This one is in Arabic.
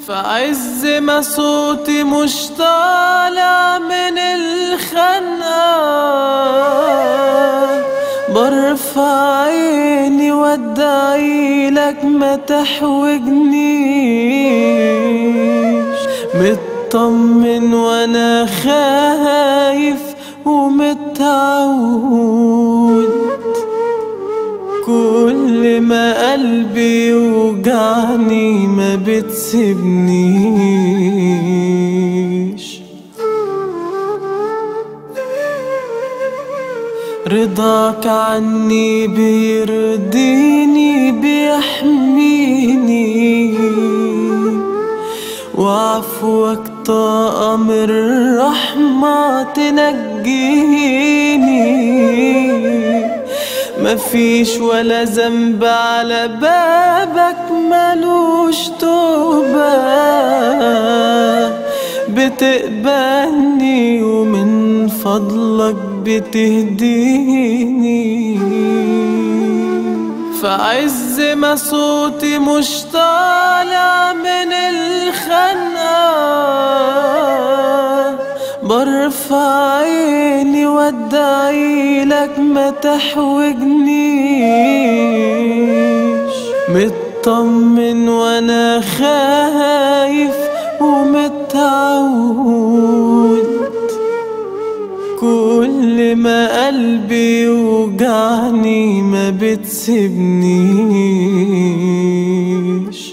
فعز ما صوتي مش طالع من الخنقة، برفع عيني وادعي لك ما تحوجنيش. مطمن وانا خايف ومتعود، كل ما قلبي يوجعني ما بتسيبنيش. رضاك عني بيرضيني بيحميني، وعفوك طاقة من الرحمة تنجيني. مفيش ولا ذنب على بابك ملوش توبة، بتقبلني ومن فضلك بتهديني. فعز ما صوتي مش طالع من الخنقة، برفع عيني وادعي لك ما تحوجنيش. مطمن وانا خايف ومتعود، كل ما قلبي يوجعني ما بتسيبنيش.